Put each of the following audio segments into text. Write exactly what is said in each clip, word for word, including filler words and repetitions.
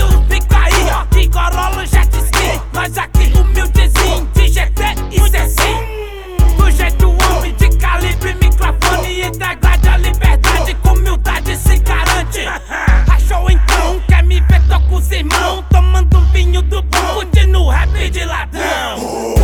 safado, fica aí, ó, que Corolla jet ski. Nós aqui humildezinho, de G T e C C. Do jeito homem de calibre, microfone, integridade, a liberdade, com humildade se garante. Achou então, quer me ver, tô com os irmãos, tomando um vinho do bom, curtindo o rap de ladrão.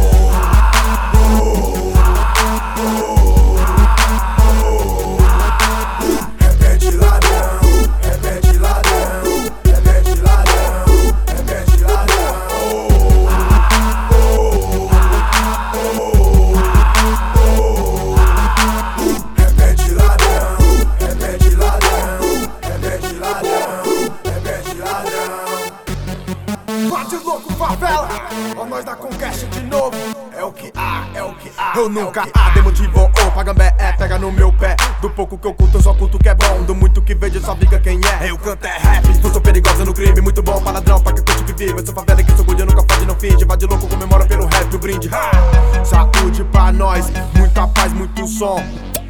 Bate louco, favela, ó nós da Conquest de novo. É o que há, é o que há. Eu nunca há, demotivo ou pagambé é, pega no meu pé. Do pouco que eu curto, eu só curto que é bom. Do muito que vejo, só briga quem é. Eu canto é rap, eu sou perigosa no crime. Muito bom pra ladrão, pra que curte que vive. Eu sou favela que sou good, eu nunca fode, não finge. Vai de louco, comemora pelo rap, o brinde. Ha! Saúde pra nós, muita paz, muito som.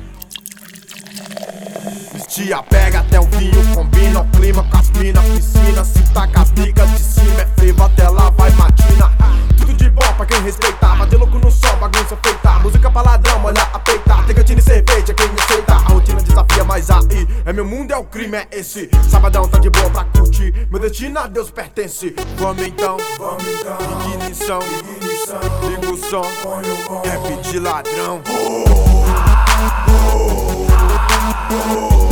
Tia pega até o vinho, combina o clima com as mina, piscina, se taca a bica de cima, é frevo até lá vai matina. Tudo de bom pra quem respeitar, bater louco no som, bagunça feita. Música pra ladrão, olha a peitar, tem cantina e cerveja, quem aceita. A rotina desafia, mas aí é meu mundo, é o crime, é esse. Sabadão tá de boa pra curtir, meu destino a Deus pertence. Vamos então, vamos então, ignição, ignição, liga o som, rap de ladrão. Oh, oh, oh, oh.